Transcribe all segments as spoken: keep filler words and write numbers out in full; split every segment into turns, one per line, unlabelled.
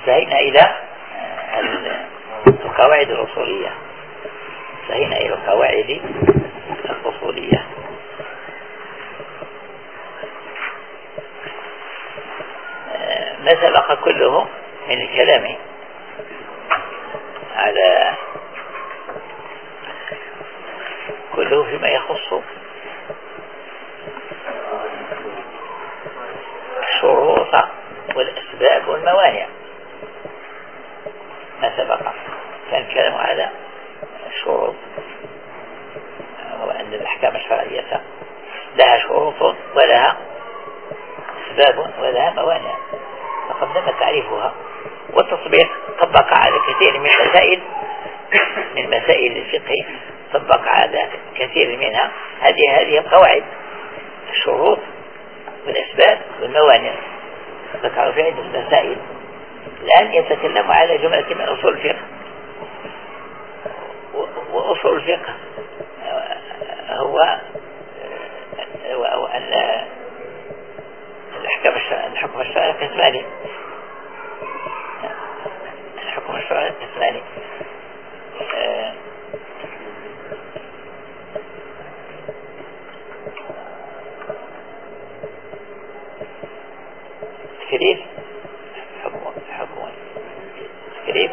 انتهينا إلى القواعد الأصولية انتهينا إلى القواعد الأصولية. ما سبق كله من الكلام على كله فيما يخص الشروط والأسباب والموانع. ما سبق كان الكلام على الشروط، وأن الأحكام الشرعية لها شروط ولها أسباب ولها موانع، فقدم تعريفها والتطبيق. طبق على كثير من مسائل من مسائل الفقه، طبق على كثير منها هذه هذه القواعد، الشروط والأسباب والموانع، ذكروا في عدة مسائل. الآن يتكلم على جملة من أصول الفقه، وأصول الفقه هو هو أن الأحكام الحكم الشرعي قسمان، الحكم الشرعي قسمان، تكليف حكم حكم تكليف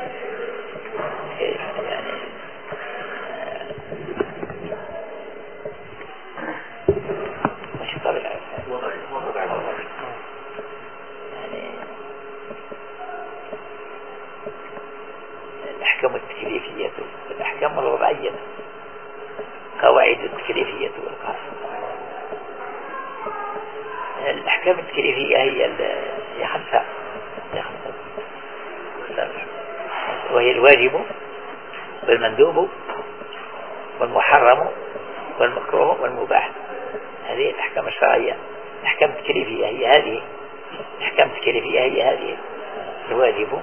يعني مش طبيعي يعني الأحكام التكليفية والأحكام الوضعية، قواعد التكليفية والقواعد. الأحكام التكليفية هي هي خمسة هي خمسة وهي الواجب والمندوب والمحرم والمكروه والمباح. هذه الأحكام الشرعية. الأحكام التكليفية هي هذه الأحكام التكليفية هي هذه الواجب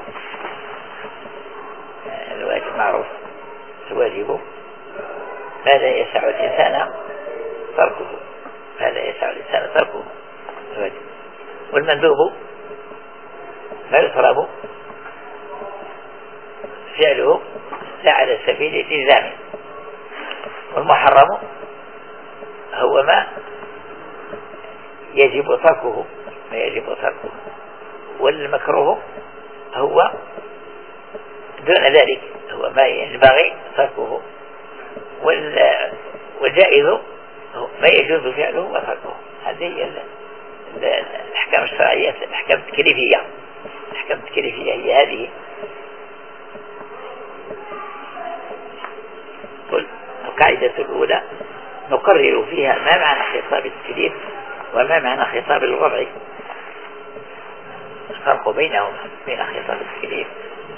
الواجب معروف، الواجب ما لا يسع الإنسان تركه، ما لا يسع الإنسان تركه الواجب. والمندوب ما يطلب فعله لا على سبيل الإلزام. والمحرم هو ما يجب تركه ما يجب تركه. والمكروه هو دون ذلك، هو ما ينبغي تركه. والجائز هو ما يجوز فعله وتركه. هذه الأحكام الشرعية. الأحكام التكليفية الأحكام التكليفية هي هذه. القاعدة الأولى نقرر فيها ما معنى خطاب التكليف وما معنى خطاب الوضع، الفرق بينهما بين خطاب التكليف.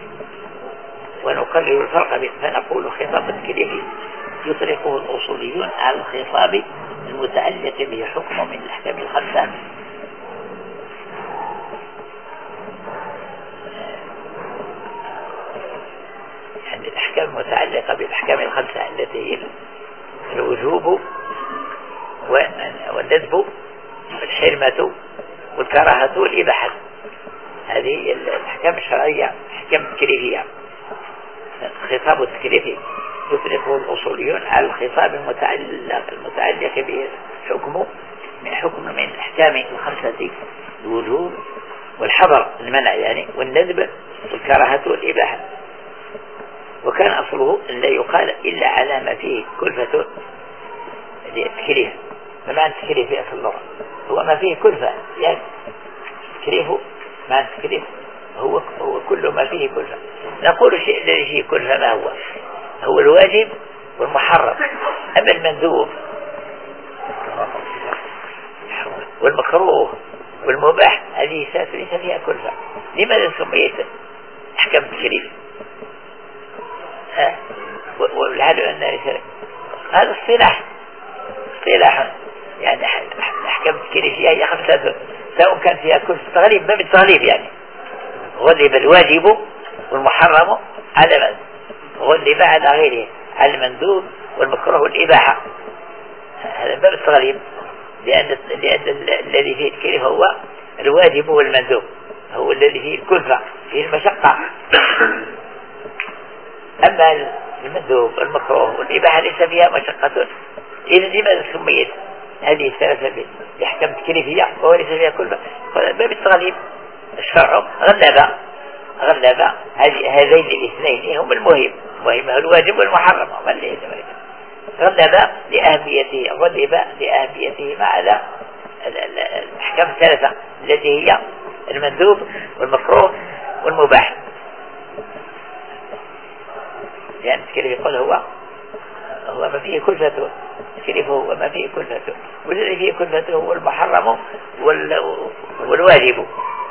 ونقرر الفرق فنقول خطاب التكليف يطلقه الأصوليون على الخطاب المتعلق به حكم من الأحكام الخمسة، يعني الأحكام المتعلقة بالأحكام الخمسة التي هي الوجوب والندب والحرمة والكراهة والإباحة. هذه الأحكام الشرعية أحكام تكليفية. خطاب التكليفي يطلقه الأصوليون على الخطاب المتعلق المتعلق به حكم من حكم من الأحكام الخمسة، الوجوب والحظر المنع يعني، والندب والكراهة والإباحة. وكان أصله أن لا يقال إلا على ما فيه كلفة التكليف. فمعنى التكليف في اللغة هو ما فيه كلفة، يعني التكليف معنى التكليف هو هو كل ما فيه كلفة. نقول الشيء الذي فيه كلفة ما هو؟ هو الواجب والمحرم. أما المندوب والمكروه والمباح هذه ليس فيها كلفة. لماذا سميت أحكام التكليف؟ والحال أن هذا اصطلاح اصطلاح يعني الأحكام التكليفية هي خمسة، سواء كان فيها كلفة تغليب ما بالتغليب، يعني غلب الواجب والمحرم على من غلب على غيره، على المندوب والمكروه والإباحة. هذا باب التغليب، لأن, لأن الذي فيه التكليف هو الواجب والمندوب، هو الذي فيه الكلفة فيه المشقة. أما المندوب المكروه والإباحة ليس فيها مشقة، إذا لماذا سميت هذه الثلاثة بأحكام تكليفية وهو ليس فيها كلفة؟ باب التغليب. الشرع غلب غلب هذين الاثنين هم المهم، المهم هو الواجب والمحرم، غلب لأهميته غلب لأهميته مع الأحكام الثلاثة التي هي المندوب والمكروه والمباح. لأن التكليف يقول هو هو ما فيه كلفته، التكليف هو ما فيه كلفته، والذي فيه كلفته هو المحرم والواجب.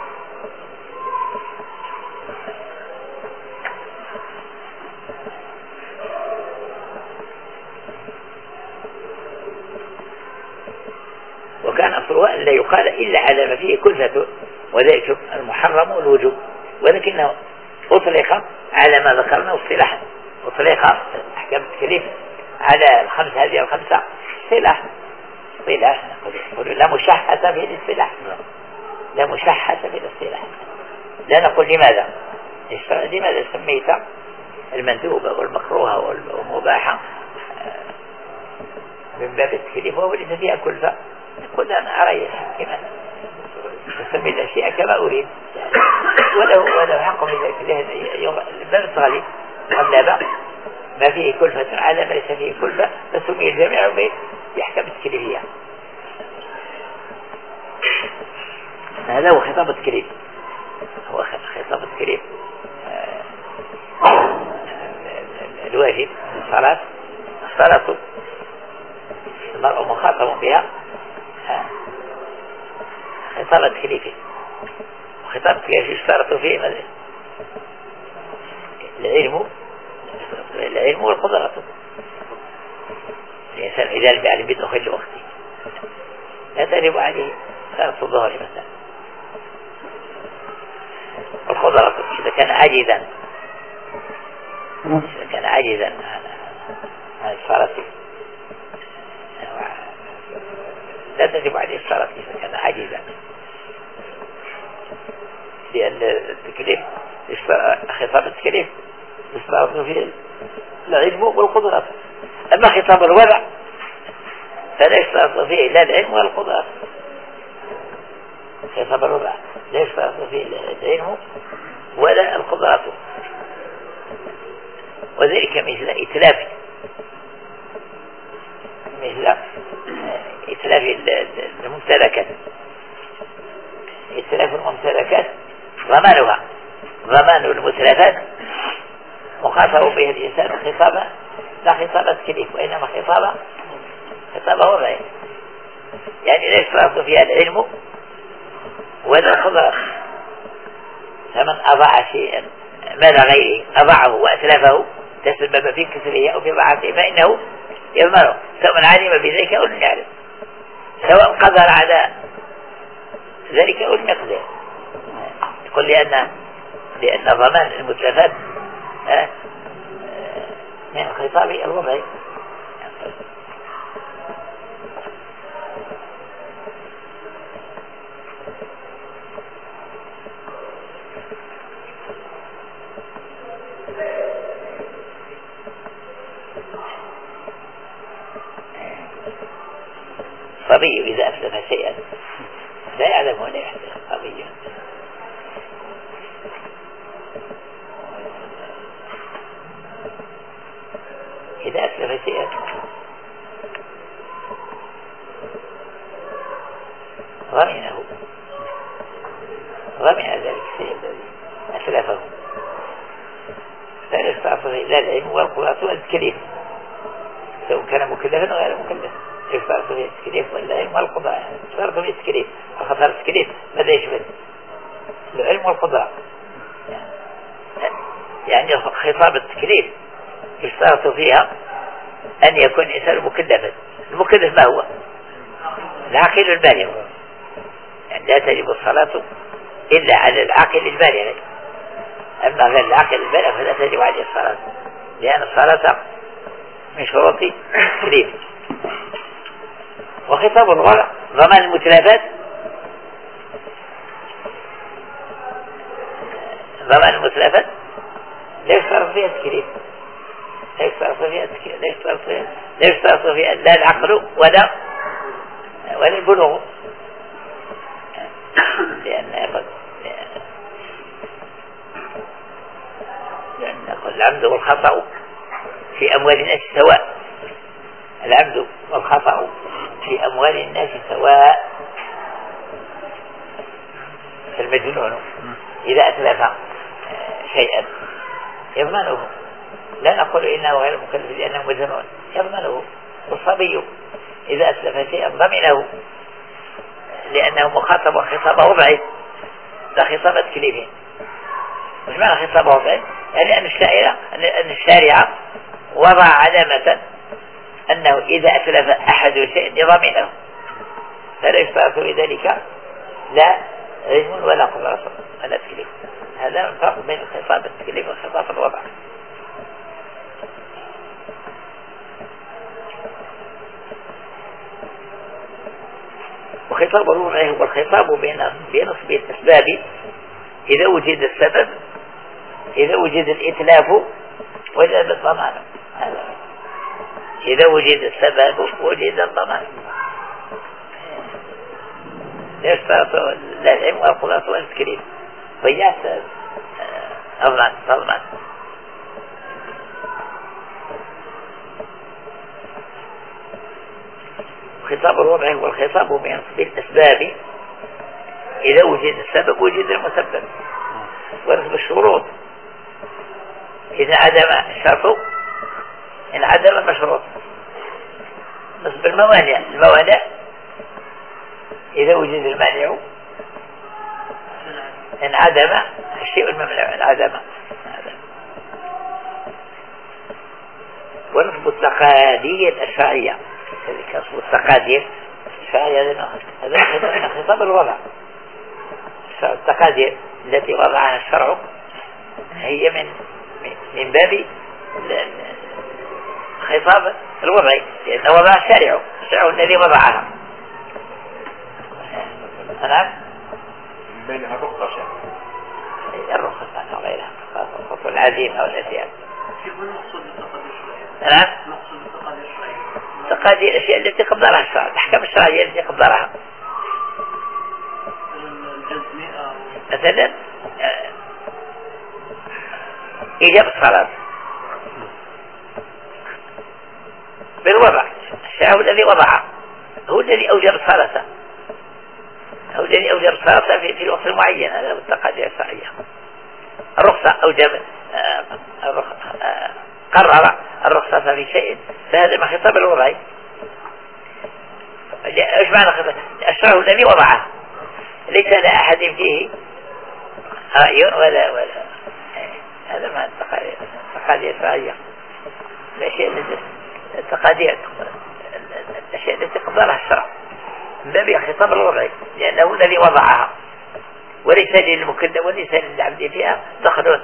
وكان أصلها أن لا يقال إلا على ما فيه كلفة، وذلك المحرم والوجوب، ولكنه أطلق على ما ذكرنا اصطلاحا، أطلق أحكام التكليف على الخمس هذه الخمسة اصطلاح اصطلاح نقول لا مشحة في الاصطلاح، لا مشحة في الاصطلاح. لا نقول لماذا لماذا سميت المندوبة والمكروهة والمباحة من باب التكليف وهو ليس فيها كلفة؟ نقول أنا أريح كما أسمي الأشياء كما أريد، ولو ولو حق من ذلك باب التغليب غلب ما فيه كلفة على ما ليس فيه كلفة، فسمي الجميع بأحكام التكليفية. هذا هو خطاب التكليف، هو خطاب التكليف الواجب الصلاة. الصلاة المرء مخاطب بها خطاب التكليفي، وخطاب التكليفي يشترط فيه العلم العلم والقدرة. الإنسان إذا لم يعلم بدخول وقته لا تجب عليه صلاة الظهر مثلا. القدرة إذا كان عاجزا إذا كان عاجزا عن الصلاة لا تجب عليه الصلاة إذا كان عاجزا، لأن التكليف خطاب التكليف يشترط فيه العلم والقدرة. أما خطاب الوضع فلا يشترط فيه لا العلم ولا القدرة. خطاب الوضع لا يشترط فيه العلم ولا القدرة، وذلك مثل إتلاف مثل إتلاف الممتلكات. إتلاف الممتلكات ضمانها ضمان المتلفات مخاطب به الإنسان خطابا لا خطاب التكليف، وإنما خطابا خطابه وضعي، يعني لا يشترط فيها العلم ولا القدرة. فمن أضاع شيئا مال غيره أضاعه وأتلفه تسبب في كسره أو في ضعفه فإنه يضمنه، سواء علم بذلك أو لم يعلم، سواء قدر على ذلك أو لم يقدر. يقول لأن لأن ضمان المتلفات من خطاب الوضعي. صبي إذا أسلف شيئا لا يعلم ولا يحدث صبي، إذا أسلف شيئا ضمنه ضمن ذلك الشيء الذي أسلفه، فلا يستعصف إلا العلم والقدرة والتكليف، سواء كان مكلفا أو غير مكلف. يستعصف التكليف والعلم والقدرة، يستعصف التكليف وخطر التكليف ماذا يشمل؟ العلم والقدرة، يعني خطاب التكليف يشترط فيها أن يكون الإنسان مكلفا. المكلف ما هو؟ العاقل البالغ، يعني لا تجب الصلاة إلا على العاقل البالغ، أما غير العاقل البالغ فلا تجب عليه الصلاة، لأن الصلاة من شروط التكليف. وخطاب الوضع ضمان المتلفات ضمان المتلفات لا يشترط فيها التكليف، لا يشترط فيها التكليف، لا يشترط فيها لا يشترط فيها لا العقل ولا ولا البلوغ، لأن لأن العمد والخطأ في أموال الناس سواء، العمد والخطأ في أموال الناس سواء. المجنون إذا أتلف شيئا يضمنه، لا نقول إنه غير مكلف لأنه مجنون، يضمنه. والصبي إذا أتلف شيئا ضمنه لأنه مخاطب وخطاب وضعي، لا خطاب تكليفي. مش معنى خطاب وضعي؟ يعني أن الشارع أن الشارع وضع علامة أنه إذا أتلف أحد شيء ضمنه، فلا يشترط في ذلك لا علم ولا قدرة ولا تكليف. هذا الفرق بين خطاب التكليف وخطاب الوضع. وخطاب الوضع هو الخطاب بين بنصب الأسباب إذا وجد السبب، إذا وجد الإتلاف وجد الضمان. إذا وجد السبب وجد الضمان، لا يشترط لا العلم ولا القدرة ولا التكليف. ضيعت أضمان ضمان. خطاب الوضع هو الخطاب بنصب الأسباب إذا وجد السبب وجد المسبب. ونصب الشروط إذا عدم الشرط إن عدم المشروط. نصب الموانع الموانع إذا وجد المانع إن عدم الشيء الممنوع إن عدم. ونصب التقادير الشرعية، نصب التقادير الشرعية هذا خطاب الوضع. التقادير التي وضعها الشرع هي من من باب خطاب الوضع، لأنه وضع الشارع، الشارع الذي وضعها. نعم
بينها الرخصة شيء
الرخصة وغيرها، الرخصة العزيمة والأشياء.
كيف نقصد التقادير الشرعية؟
نعم
نقصد التقادير الشرعية،
تقادير الأشياء التي قدرها الشرع، الأحكام الشرعية التي قدرها.
الجزمية
مثلا إيجاب الصلاة بالوضع، الشرع هو الذي وضعه، هو الذي أوجب الصلاة، هو الذي أوجب الصلاة في, في الوقت المعين. هذا هو التقادير الشرعية. الرخصة أوجب قرر الرخصة في شيء، فهذا ما خطاب الوضع. ايش معنى خطاب؟ الشرع هو الذي وضعه، ليس لأحد فيه رأي ولا ولا هذا ما التقادير الشرعية. الأشياء التقادير الأشياء التي قدرها الشرع من باب خطاب الوضع، لأنه الذي وضعها، وليس للمكلف وليس للعبد فيها دخل.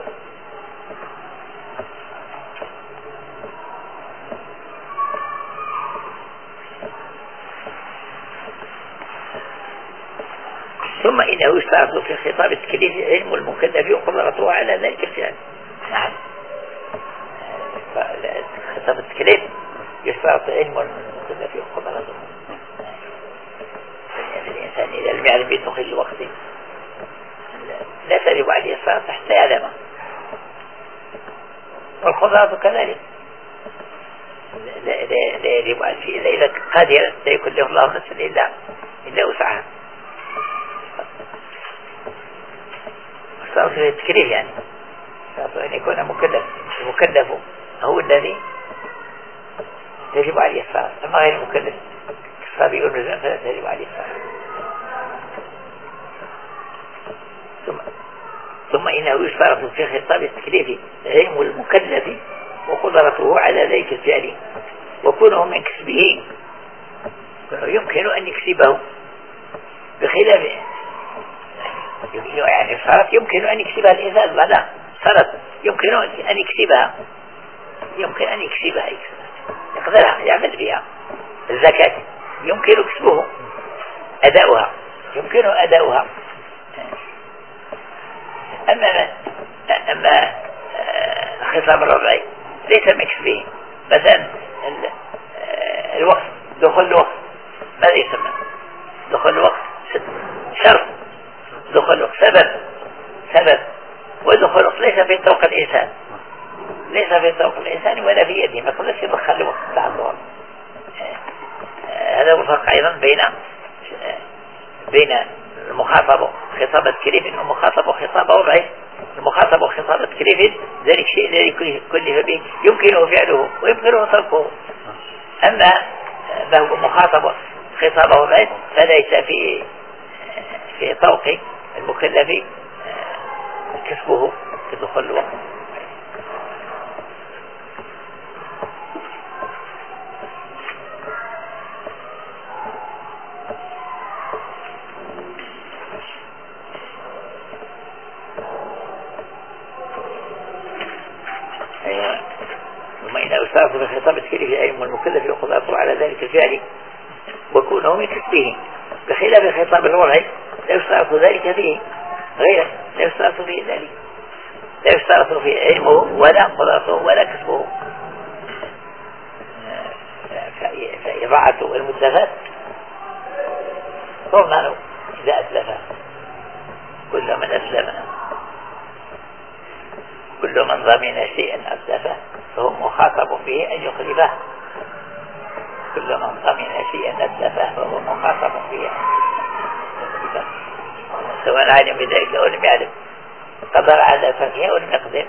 ثم إنه يشترط في خطاب التكليف علم المكلف وقدرته على ذلك الفعل. نعم خطاب التكليف يشترط علم المكلف وقدرته. يعني الإنسان إذا لم يعلم بدخول الوقت لا تجب عليه الصلاة حتى يعلمه، والقدرة كذلك لا, لا, لا يجب عليه إلا إذا قادر لا يكلف الله نفسا إلا إلا وسعها. الصلاة التكليف يعني أن يكون مكلف، المكلف هو الذي تجب عليه الصلاة، أما غير المكلف كالصبي والمجنون فلا تجب عليه الصلاة. ثم ثم إنه يشترط في خطاب التكليف علم المكلف وقدرته على ذلك الفعل وكونه من كسبه، يمكن أن يكسبه بخلافه. يعني الصلاة يمكن أن يكسبها الإنسان، لا صلاة يمكن أن يكسبها، يمكن أن يكسبها يقدرها يعمل بها. الزكاة يمكن كسبه أداؤها، يمكن أداؤها. أما أما الخطاب الربعي ليس من كسبه. مثلا الوقت، دخول الوقت ماذا يسمى؟ دخول الوقت شرط، دخول الوقت سبب سبب ودخول الوقت ليس في طوق الإنسان، ليس في طوق الإنسان ولا في يده، ما تقدرش يدخل الوقت بعد الظهر. هذا هو الفرق أيضا بين بين المخاطبة خطابة كليف والمخاطبة خطابة وضعي. المخاطبة خطابة كليف ذلك شيء الذي كلف به يمكنه فعله ويمكنه تركه. أما ما هو مخاطبة خطابة وضعي فليس في في طوق المكلف كسبه في دخول الوقت. يستعرف في خطاب التكليف العلم والمكلف يقدر على ذلك الفعل وكونه من كسبه، بخلاف خطاب الوضع لا يستعرف ذلك فيه غيره، لا يستعرف فيه ذلك، لا يستعرف فيه علمه ولا قدرته ولا كسبه. فإضاعة المتلفات ضمنه إذا أتلف كل من أسلم، كل من ضمن شيئا أتلفه فهو مخاطب به أن يخلفه، كل من ضمن شيئا أتلفه فهو مخاطب به أن يخلفه، سواء علم بذلك أو لم يعلم، قدر على فقه أو لم يقدر.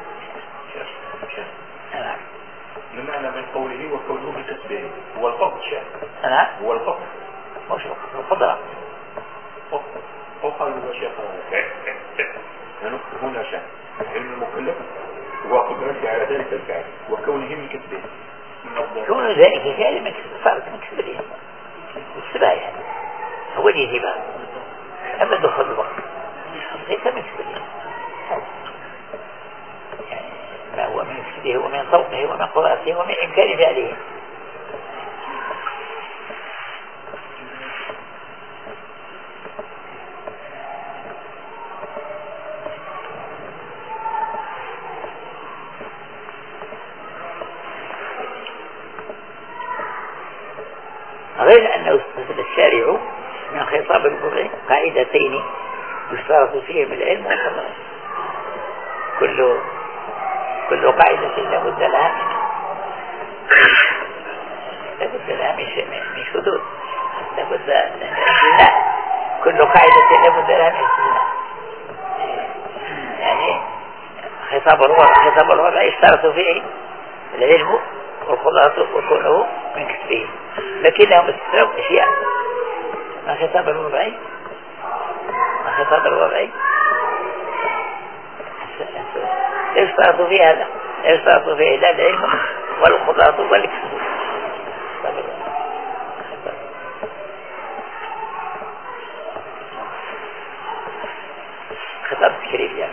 بمعنى من قوله وكونه بكسبه هو الفضل شيء.
نعم
هو الفضل
مش القدرة.
وقال هو شيخ يعني هنا شيء علم المكلف وقدرته على ذلك الفعل وكونه من كسبه.
كونه ذلك الفعل من كسبه صارت من كسبه السبايا هو اللي يجيبها. أما دخل الوقت ليس من كسبه، يعني ما هو من كسبه ومن طوقه ومن قدرته ومن إمكان فعله. غير أنه استثنى الشارع من خطاب القرآن قاعدتين يشترط فيهم العلم والقدر. كل كل قاعدة لابد لها لابد لها من شذوذ، لابد من استثناء، كل قاعدة لابد لها من استثناء. يعني خطاب الوضع خطاب الوضع يشترط فيه العلم والقدرة وكونه من كسبه، لكنهم استثنوا أشياء ما خطاب الوضعي ما خطاب الوضعي يشترط فيه هذا، يشترط فيه لا العلم والقدرة والكسب. خطاب تكريف يعني.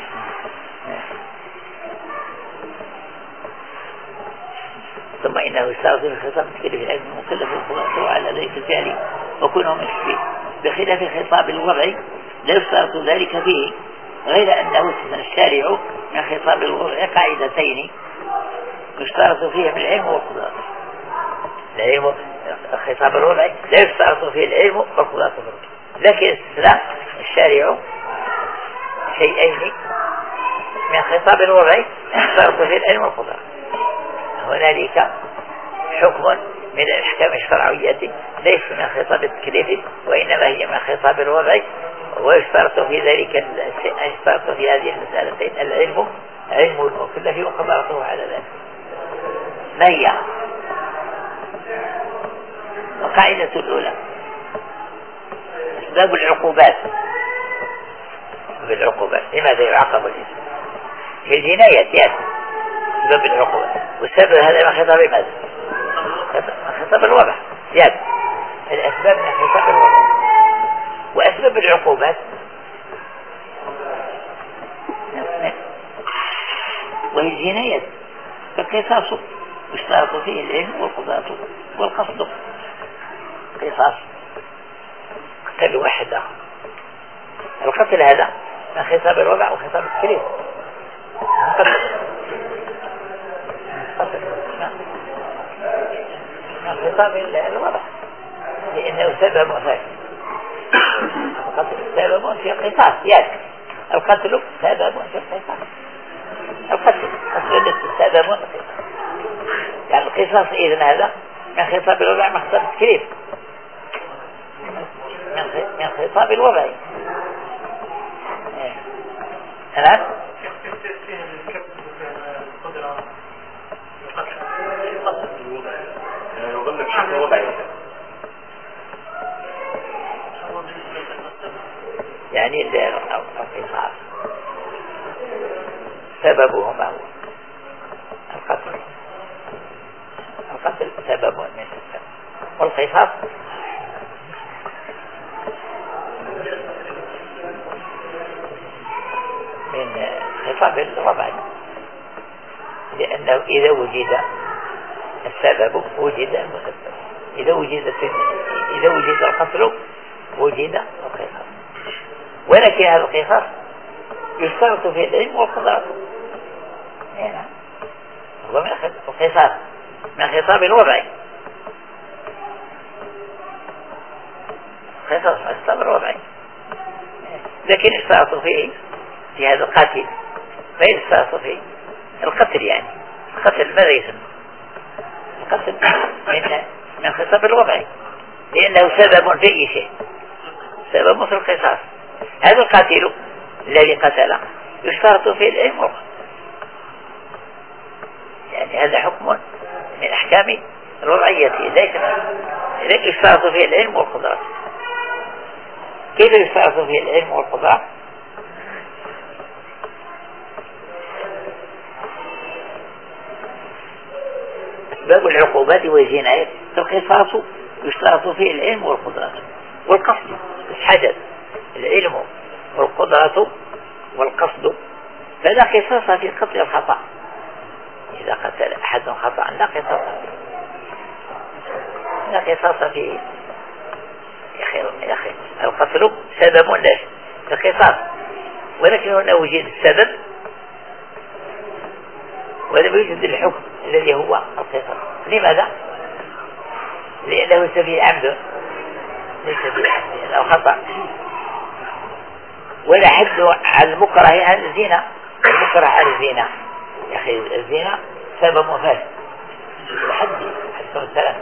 ثم إنه يشترط في الخطاب التكليف العلم المكلف القدرة على ذلك الفعل وكونه من كسبه، بخلاف الخطاب الوضعي لا يشترط ذلك فيه، غير أنه استثنى الشارع من خطاب الوضع قاعدتين يشترط فيها العلم والقدرة. العلم الخطاب الوضعي لا يشترط فيه العلم والقدرة، لكن استثنى الشارع شيئين من خطاب الوضعي يشترط فيه العلم والقدرة. هنالك حكم من الأحكام الشرعية ليس من خطاب التكليف وإنما هي من خطاب الوضع، ويشترط في ذلك يشترط في هذه المسألتين العلم علم المكلف وقدرته على ذلك. ما هي القاعدة الأولى؟ أسباب العقوبات. بالعقوبات لماذا يعاقب الإنسان؟ في الجنايات يعني أسباب العقوبات، والسبب هذا من خطاب ماذا؟ من خطاب الوضع يعني الأسباب من خطاب الوضع. وأسباب العقوبات وهي الجنايات فالقصاص يشترط فيه العلم والقضاء والقصد. قصاص قتل واحد آخر، القتل هذا من خطاب الوضع وخطاب التكليف. القتل من خطاب الوضع لأنه سبب مفاجئ. القتل سبب في القصاص يعني القتل سبب في القصاص. القتل أصل سبب يعني القصاص إذن هذا من خطاب الوضع من خطاب التكليف من خطاب الوضع. أنا
يظل بشكل وضعي
يعني القصاص سببه ما هو القتل. القتل سبب من السبب والقصاص من خطاب الوضعي لأنه إذا وجد السبب وجد المسبب. إذا وجد إذا وجد القتل وجد القصاص. ولكن هذا القصاص يشترط في العلم والقدرة. هنا هو من القصاص من خطاب الوضعي. قصاص من خطاب الوضعي لكن يشترط فيه في هذا القاتل فإن يشترط فيه القتل. يعني القتل ماذا يسمى؟ القتل من من خطاب الوضعي لأنه سبب في أي شيء سبب في القصاص. هذا القاتل الذي قتل يشترط فيه العلم والقدرة. يعني هذا حكم من أحكام الوضعية ليس يشترط فيه العلم والقدرة. كيف يشترط فيه العلم والقدرة؟ أسباب العقوبات والجنايات القصاص يشترط فيه العلم والقدرة والقصد. الحدث العلم والقدرة والقصد فلا قصاص في قتل الخطأ. إذا قتل أحد خطأ لا قصاص لا قصاص فيه. يا أخي يا أخي القتل سبب له القصاص ولكن هنا وجد السبب ولم يوجد الحكم الذي هو القصاص. لماذا؟ لأنه سفيه عمد ليس فيه لأنه خطأ. ولا حد على المكره على الزنا. المكره على الزنا يا أخي الزنا سبب مفاسد. الحد حد السلام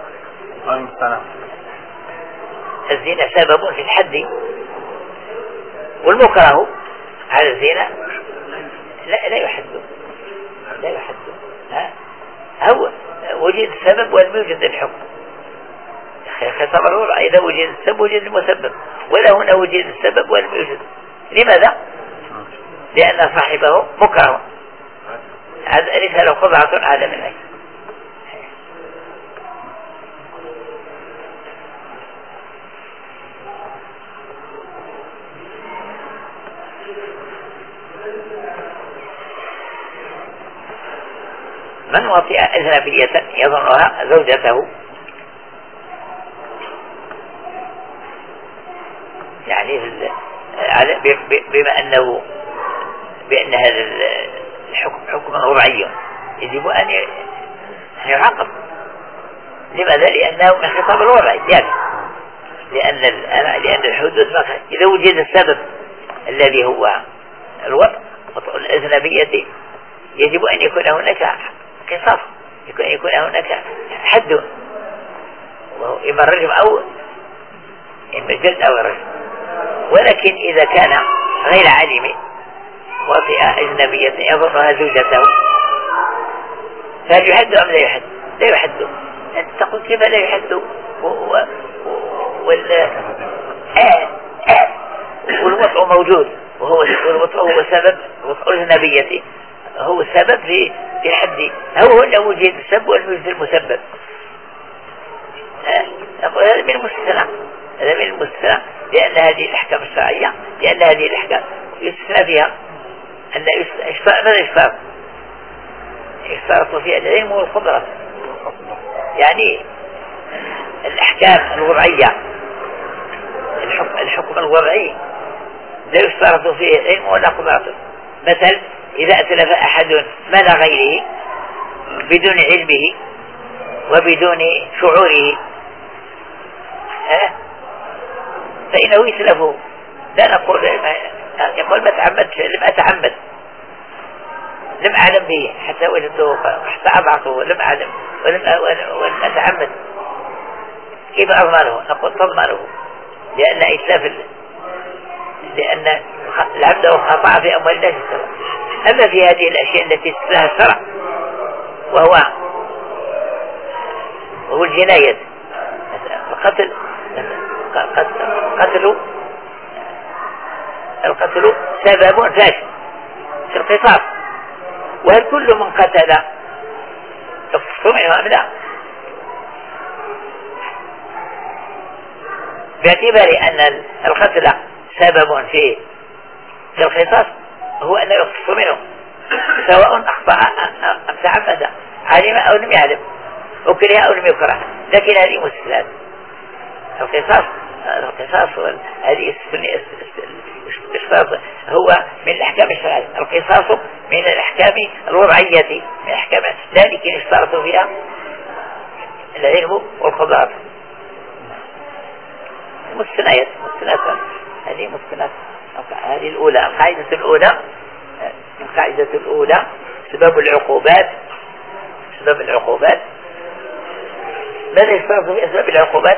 الزنا سبب في الحد والمكره على الزنا لا لا يحد لا يحد. ها هو وجد السبب ولم يوجد الحكم. خطاب الوضع إذا وجد السبب وجد المسبب ولا هنا وجد السبب ولم يوجد. لماذا؟ لأن صاحبه مكره. هذا ليس له قدرة على منه. من وطئ أجنبية يظنها زوجته يعني بما أنه بأن هذا الحكم حكم وضعي يجب أن يعاقب. لماذا؟ لأنه من خطاب الوضع يعني لأن لأن الحدود إذا وجد السبب الذي هو الوضع الأجنبية يجب أن يكون هناك قصاص يكون يكون هناك حد وهو إما الرجم أو إما الجلد أو الرجم. ولكن إذا كان غير عالم وطئ أجنبية يظنها زوجته فهل يحد أم لا يحد؟ لا يحد. أنت تقول كيف لا يحد والوطء موجود وهو الوطء هو سبب وطء الأجنبية هو السبب في في الحد. هو هو وجد السبب والموجد المسبب. أقول هذا من المستثنى هذا من المستثنى لأن هذه الأحكام الشرعية لأن هذه الأحكام يستثنى فيها أن يشترط ماذا يشترط؟ يشترط فيها العلم والقدرة. يعني الأحكام الوضعية الحكم, الحكم الوضعي لا يشترط فيه العلم ولا قدرة. مثل إذا أتلف أحد مال غيره بدون علمه وبدون شعوره فإنه يتلفه. لا نقول يقول ما تعمدت، لم أتعمد، لم أعلم به حتى وجدته حتى أضعته ولم أعلم ولم, ولم أتعمد، كيف أضمنه؟ نقول تضمنه، لأن إتلاف لأن العبد خطأ في أموال الناس. أما في هذه الأشياء التي تتلها الشرع وهو وهو الجناية، القتل قتل القتل سبب فاشل في القصاص، وهل كل من قتل يقتص منه أم لا؟ باعتبار أن القتل سبب في في القصاص هو أنه يقتص منه سواء أخطأ أم تعمد، علم أو لم يعلم، أكره أو لم يكره. لكن هذه مستثنات. القصاص القصاص هذه هو من الأحكام الشرعية، القصاص من الأحكام الوضعية، من أحكام ذلك يشترط فيها العلم والقدرة. مستثنات مستثنات هذه مستثنات. هذه الأولى، القاعدة الأولى القاعدة الأولى سبب العقوبات. سبب العقوبات ماذا يشترط في أسباب العقوبات؟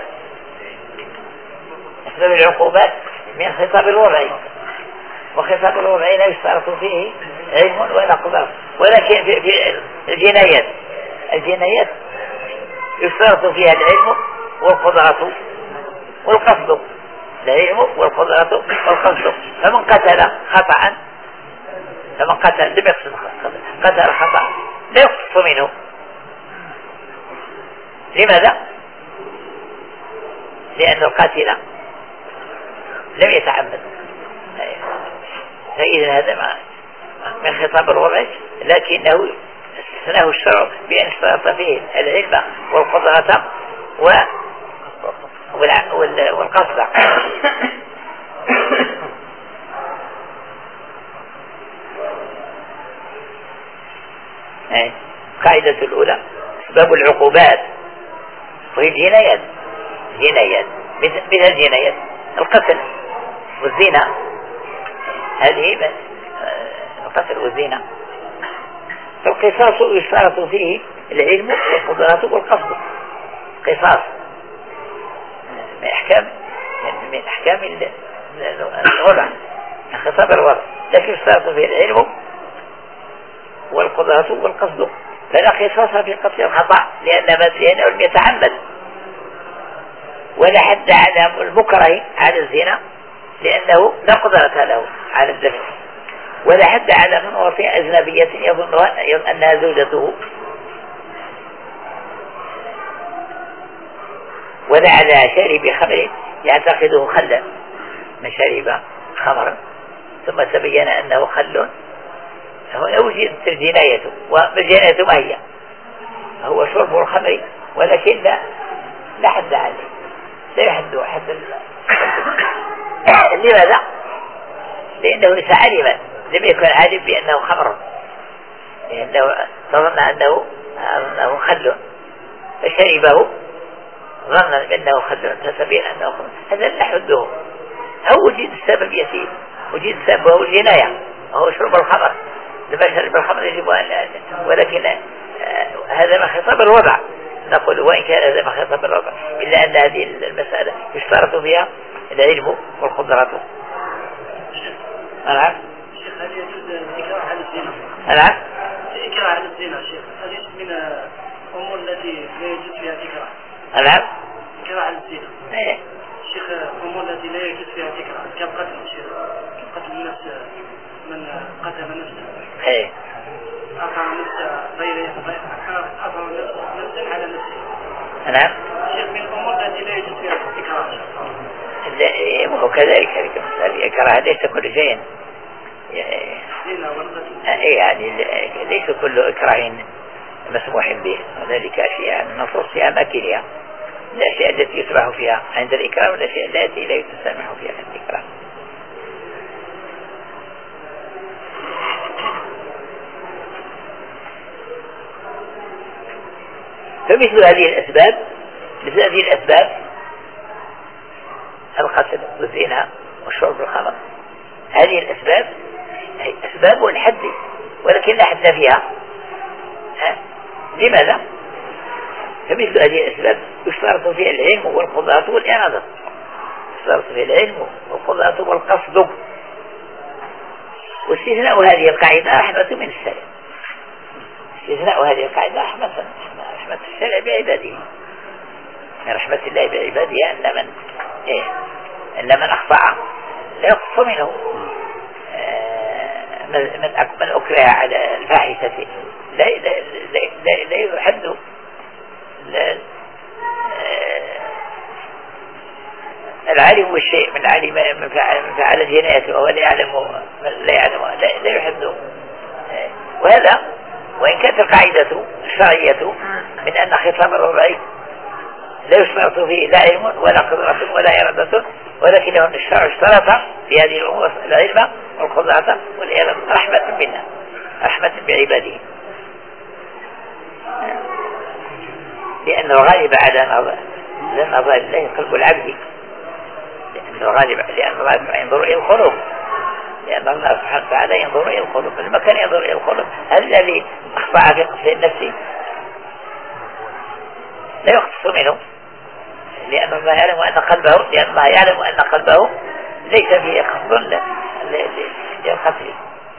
أسباب العقوبات من خطاب الوضعي، وخطاب الوضعي لا يشترط فيه علم ولا قدرة، ولكن في, في الجنايات الجنايات يشترط فيها العلم والقدرة والقصد، العلم والقدرة والقصد. فمن قتل خطأ فمن قتل لم يقصد قتل خطأ لا يقصد منه. لماذا؟ لأن القاتل لم يتعمد، فإذا هذا من خطاب الوضع، لكنه استثناه الشرع بأن اشترط فيه العلم والقدرة والقصد. القاعدة الأولى أسباب العقوبات، وهي الجنايات. جنايات مثل الجنايات القتل والزنا، هذه القتل والزنا. فالقصاص يشترط فيه العلم والقدرة والقصد. قصاص من أحكام من أحكام الوضع، من خطاب الوضع، لكن يشترط فيه العلم والقدرة والقصد. فلا قصاص في قتل الخطأ لأن لأنه لم يتعمد، ولا حد على المكره على الزنا لأنه لا قدرة له على الدفع، ولا حد على من وصي أجنبية يظن أنها زوجته، ولا على شارب خمر يعتقده خلا، من شرب خمرا ثم تبين أنه خل، هنا وجدت الجناية. والجناية ما هي؟ هو شرب الخمر، ولكن لا, لا حد عليه، لا يحد حد. لماذا؟ لأنه ليس عالما، لم يكن عالم بأنه خمر، لأنه ظن أنه أنه خل فشربه ظنا بأنه خل فتبين أنه خمر، هذا لا حده. أو وجد السبب يسير، وجد السبب وهو الجناية، وهو شرب الخمر. لما شرب الخمر يجب أن، ولكن هذا ما خطاب الوضع. نقول وإن كان هذا ما خطاب الوضع، إلا أن هذه المسألة يشترط فيها العلم والقدرة. نعم.
شيخ هل يجوز الإكراه على الزنا؟
نعم.
الإكراه على الزنا شيخ هل يجوز من الأمور التي لا يجوز فيها الإكراه؟
نعم.
الإكراه على الزنا.
إيه.
شيخ الأمور التي لا يجوز فيها الإكراه كالقتل شيخ، قتل النفس، من قتل نفسه.
إيه.
أقع نفسه غير أقع نفسه على نفسه.
نعم.
شيخ من الأمور التي لا يجوز فيها الإكراه.
لا وكذلك الإكراه ليس كل شيء يعني ليس كل إكراه مسموح به، وذلك أشياء النصوص في أماكنها، الأشياء التي يسمح فيها عند الإكراه والأشياء التي لا يتسامح فيها عند الإكراه. فمثل هذه الأسباب مثل هذه الأسباب القتل والزنا والشرب الخمر، هذه الأسباب هي أسباب الحد ولكن لا حد فيها. لماذا؟ فمثل هذه الأسباب يشترط فيها العلم والقدرة والإرادة، يشترط فيها العلم والقدرة والقصد. واستثناء هذه القاعدة رحمة من الشرع، استثناء هذه القاعدة رحمة رحمة الشرع بعباده، من رحمة الله بعباده أن من إيه أن من أخطأ لا يقص منه، آه من من أكره على الفاحشة لا لا لا لا يحد، لا العالم والشيء من علم من فعل جنايته وهو لا يعلم لا يعلم لا, لا يحد. وهذا وإن كانت القاعدة الشرعية من أن خطاب الربع لا يشترط فيه لا علم ولا قدرة ولا إرادة، ولكنه الشرع اشترط في هذه الأمور العلم والقدرة والإرادة رحمة بنا، رحمة بعباده، لأن الغالب على نظر نظر الله قلب العبد، لأن الغالب لأن الغالب ينظر إلى القلوب، لأن الله سبحانه وتعالى ينظر إلى القلوب، لما كان ينظر إلى القلوب هل الذي أخطأ في قصد النفس لا يختص منه، لأن الله يعلم أن قلبه لأن الله يعلم أن قلبه ليس فيه قصد للقتل.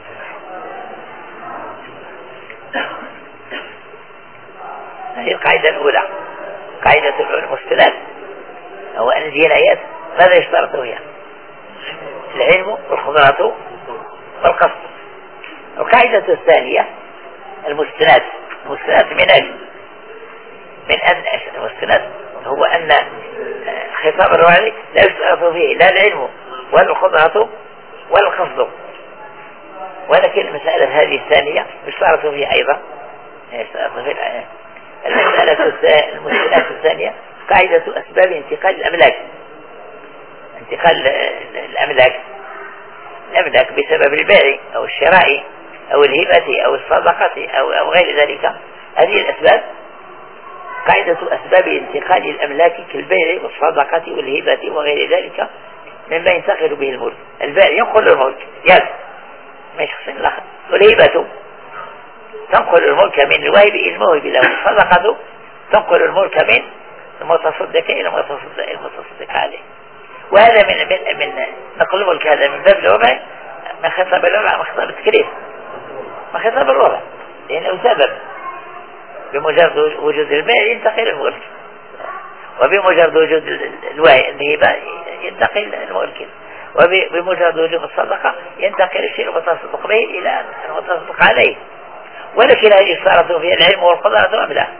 هذه القاعدة الأولى، قاعدة المستند هو أن الجنايات ماذا يشترط فيها؟ العلم والقدرة والقصد. القاعدة الثانية المستند، المستند من أجل من أن المستند هو أن خطاب الوعي لا يشترط فيه لا العلم ولا القدرة ولا القصد، ولكن المسألة هذه الثانية يشترط فيها أيضا يشترط فيها. المسألة المسألة الثانية قاعدة أسباب انتقال الأملاك، انتقال الأملاك الأملاك بسبب البيع أو الشراء أو الهبة أو الصدقة أو, أو غير ذلك. هذه الأسباب قاعدة أسباب انتقال الأملاك كالبيع والصدقة والهبة وغير ذلك مما ينتقل به الملك. البيع ينقل الملك يد ما شخص الآخر، والهبة تنقل الملك من الواهب إلى الموهب له، الصدقة تنقل الملك من المتصدق إلى المتصدق, المتصدق عليه. وهذا من من من نقل الملك هذا من باب الوضع، من خطاب الوضع، من خطاب التكليف، من خطاب الوضع، لأنه سبب. بمجرد وجود البيع ينتقل الملك، وبمجرد وجود الهبة ينتقل الملك، وبمجرد وجود الصدقة ينتقل الشيء المتصدق به إلى المتصدق عليه. ولكن هذه اشترط فيها العلم والقدرة أم لا؟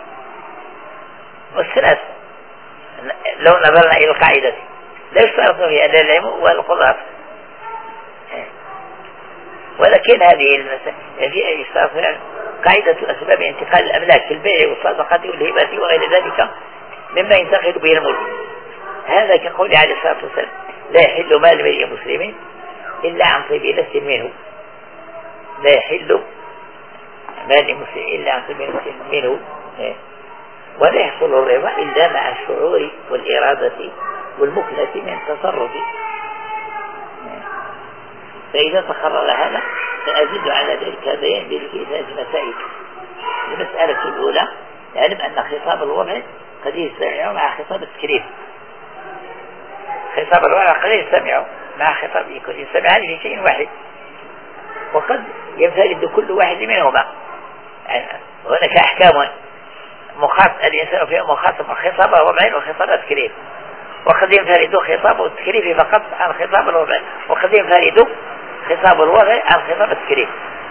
والثلاث لو نظرنا إلى القاعدة لا يشترط فيها لا العلم ولا القدرة، ولكن هذه المسألة فيها يشترط فيها قاعدة أسباب انتقال الأملاك في البيع والصدقة والهبة وغير ذلك مما ينتقل به الملك. هذا كقول عليه الصلاة والسلام لا يحل مال امرئ مسلم إلا عن طيب نفس منه، لا يحل مال مسلم إلا عن طيب نفس منه، ولا يحصل الرضا إلا مع الشعور والإرادة والمكنة من التصرف. فإذا تقرر هذا سأزيد على ذلك بيان في ثلاث مسائل. المسألة الأولى يعلم أن خطاب الوضع قد يستمع مع خطاب التكليف، خطاب الوضع قد يستمع مع خطاب يستمعان في شيء واحد، وقد ينفرد كل واحد منهما. يعني هناك أحكام مخاطب الإنسان فيها مخاطب خطاب الوضع وخطاب التكليف، وقد ينفرد خطاب التكليف فقط عن خطاب الوضع، وقد ينفرد خطاب الوضع عن خطاب التكليف.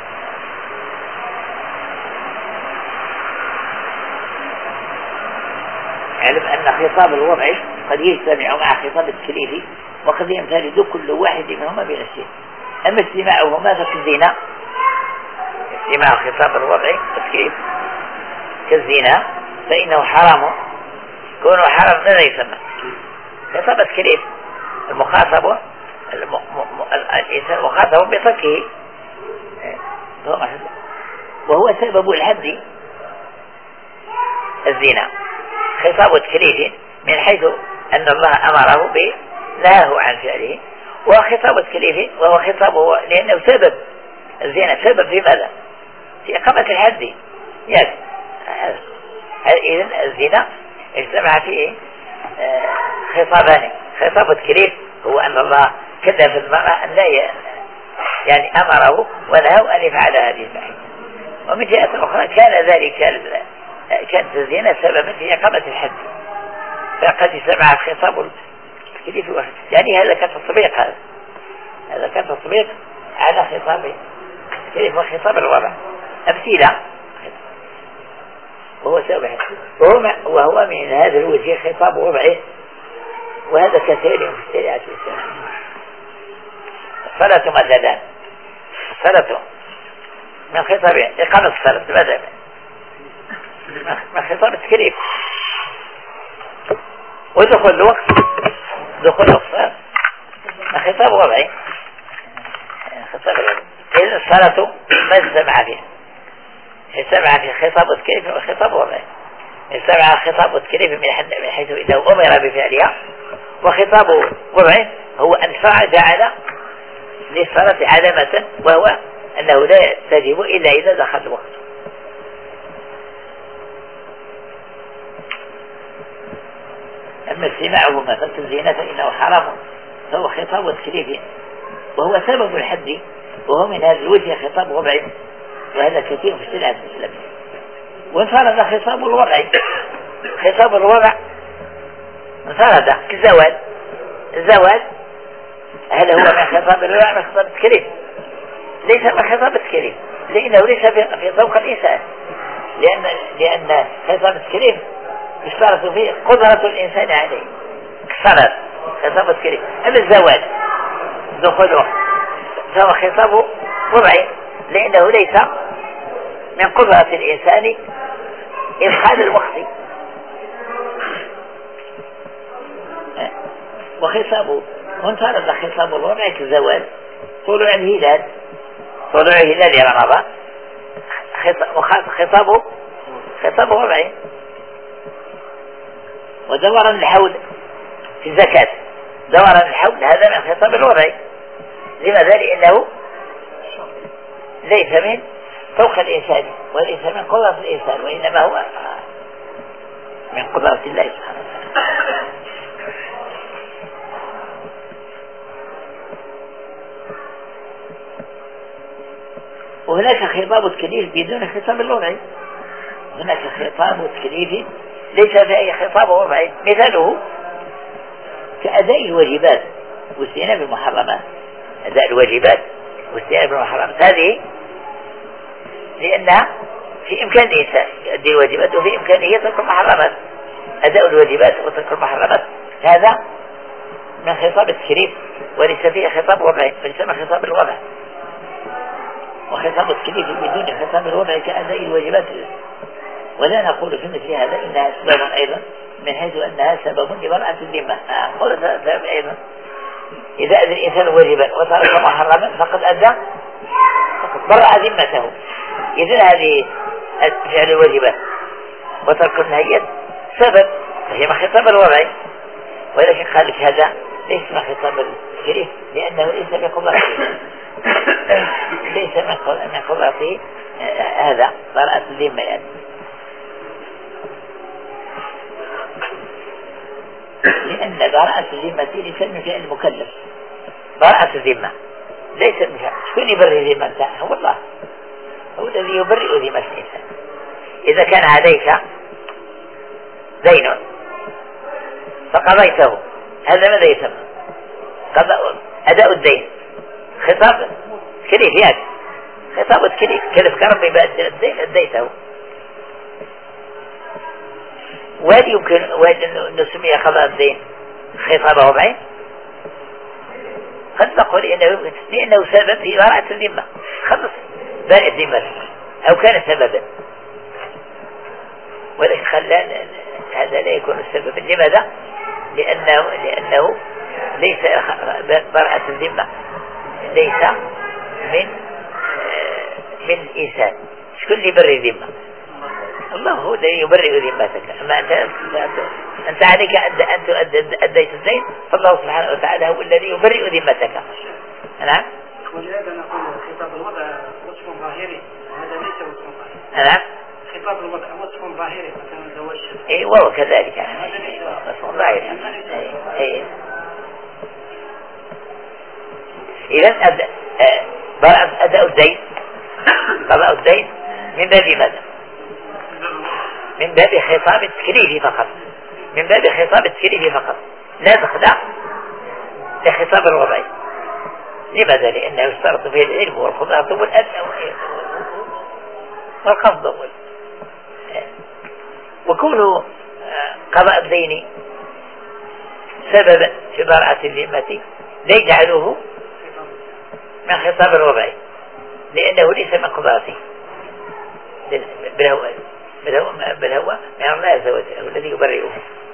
علم أن خطاب الوضع قد يجتمع مع خطاب التكليف، وقد ينفرد كل واحد منهما بنفسه. أما اجتماعهما فكالزنا، اجتماع خطاب الوضع والتكليف كالزنا فإنه حرام، كونه حرام ماذا يسمى؟ خطاب التكليف المخاطب الإنسان مخاطب بتركه، وهو سبب الحد، الزنا خطاب تكليف من حيث أن الله أمره به نهاه عن فعله، وخطاب تكليف وهو خطابه لأنه سبب الزنا، سبب في ماذا؟ في إقامة الحد. يعني إذن الزنا اجتمع فيه خطابان، خطاب تكليف هو أن الله كلف المرأة أن لا يعني أمره ونهاه أن يفعل هذه الفعل. ومن جهة أخرى كان ذلك كانت الزنا سببا في إقامة الحد، فقد اجتمع خطاب التكليف يعني هذا كان تطبيق، هذا هذا كان تطبيق على خطاب التكليف وخطاب الوضع. أمثلة وهو سبب وهو, وهو من هذا الوجه خطاب وضعه، وهذا كثير في الشريعة الإسلامية. الصلاة مثلا، الصلاة من خطاب إقامة الصلاة مثلا من خطاب التكليف، ودخول الوقت دخول الوقت من خطاب وضعي، خطاب الوضعي. إذن الصلاة ما اجتمع فيها، اجتمع في خطاب التكليف وخطاب وضعي. اجتمع خطاب التكليف من حيث إنه أمر بفعلها، وخطاب وضعي هو أن شرع جعل للصلاة علامة، وهو أنه لا تجب إلا إذا دخل الوقت. أما استماعه مثلا الزنا فإنه حرام، فهو خطاب التكليف وهو سبب الحد، وهو من هذا الوجه خطاب وضعي، وهذا كثير في الشريعة الإسلامية. وانفرد خطاب الوضع، خطاب الوضع انفرد كالزواج. الزواج هل هو من خطاب الوضع من خطاب التكليف؟ ليس من خطاب التكليف، لأنه ليس في ذوق الإنسان، لأن لأن خطاب التكليف يشترط فيه قدرة الإنسان عليه كالصلاة، خطاب التكليف. أما الزواج دخوله فهو خطاب وضعي، لأنه ليس من قدرة الإنسان إدخال الوقت. وخطابه وانفرد خطاب الوضع كالزواج طلوع الهلال، طلوع الهلال رمضان خطابه خطاب وضعي. ودورا الحول في الزكاة، دورا الحول هذا من خطاب الوضعي. لماذا؟ لأنه ليس من فوق الإنسان وليس من قدرة الإنسان، وإنما هو من قدرة الله سبحانه وتعالى. وهناك خطاب التكليف بدون خطاب الوضعي، هناك خطاب التكليف ليس فيه خطاب وضعي. مثاله كأداء الواجبات واجتناب المحرمات، أداء الواجبات واجتناب المحرمات هذه لأنها في إمكان الإنسان يؤدي الواجبات وفي إمكانه ترك المحرمات. أداء الواجبات وترك المحرمات هذا من خطاب التكليف وليس فيه خطاب وضعي، وليس من خطاب الوضع. وخطاب التكليف بدون خطاب الوضع كأداء الواجبات. ولا نقول في مثل هذا إنها سبب أيضا من حيث أنها سبب لبراءة الذمة. نقول سبب أيضا إذا أدى الإنسان واجبا وترك محرما فقد أدى فقد برأ ذمته. إذن هذه فعل الواجبات وترك النهيات سبب، فهي من خطاب الوضع. ولكن قال لك هذا ليس من خطاب التكليف لأنه ليس بقدرته، ليس من قدرته هذا براءة الذمة. يعني لأن براءة الذمة ليس من فعل المكلف. براءة الذمة ليس من فعل شكون يبرئ ذمة؟ هو الله، هو الذي يبرئ ذمة الإنسان. إذا كان عليك دين فقضيته هذا ماذا يسمى؟ قضاء أداء الدين. خطاب تكليف، يعني خطاب تكليف كلف كرمي بأداء الدين أديته. وهل يمكن وهل نسمي قضاء الدين خطاب وضعي؟ قد نقول إنه لأنه سبب في براءة الذمة، خلص برئ الذمة أو كان سببا. ولكن خلى هذا لا يكون سببا. لماذا؟ لأنه لأنه ليس براءة الذمة ليس من من الإنسان. شكون اللي برئ الذمة؟ الله هو الذي يبرئ ذمتك. أما أنت أنت عليك أن أديت الدين، فالله سبحانه وتعالى هو الذي يبرئ ذمتك. نعم.
ولهذا نقول خطاب الوضع وصف ظاهري وهذا ليس وصف ظاهري.
نعم.
خطاب الوضع وصف ظاهري مثلا زواج.
اي وهو كذلك وصف ظاهري. اي إذا أداء الدين قضاء الدين من باب ماذا؟ من باب خطاب التكليف فقط، من باب خطاب التكليف فقط، لا تخضع لخطاب الوضعي. لماذا؟ لأنه يشترط فيه العلم والقدرة والأداء والقصد. وكون قضاء الدين سببا في براءة الذمة لا يجعله من خطاب الوضعي، لأنه ليس من قدرته، بل هو بل هو بل هو من الله عز وجل الذي يبرئه.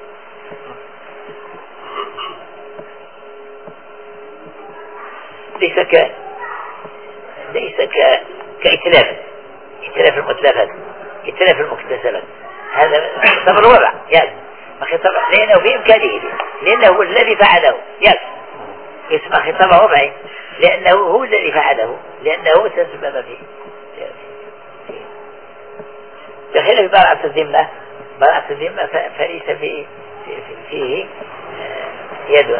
ليس ك ليس ك كإتلاف إتلاف المتلفات، إتلاف المكتسبات، هذا خطاب الوضع يعني ما خطاب، لأنه في إمكانه، لأنه هو الذي فعله يعني اسمه خطاب وضعي، لأنه هو الذي فعله، لأنه تسبب فيه. بخلاف براءة الذمة، براءة الذمة فليس فيه فيه يد.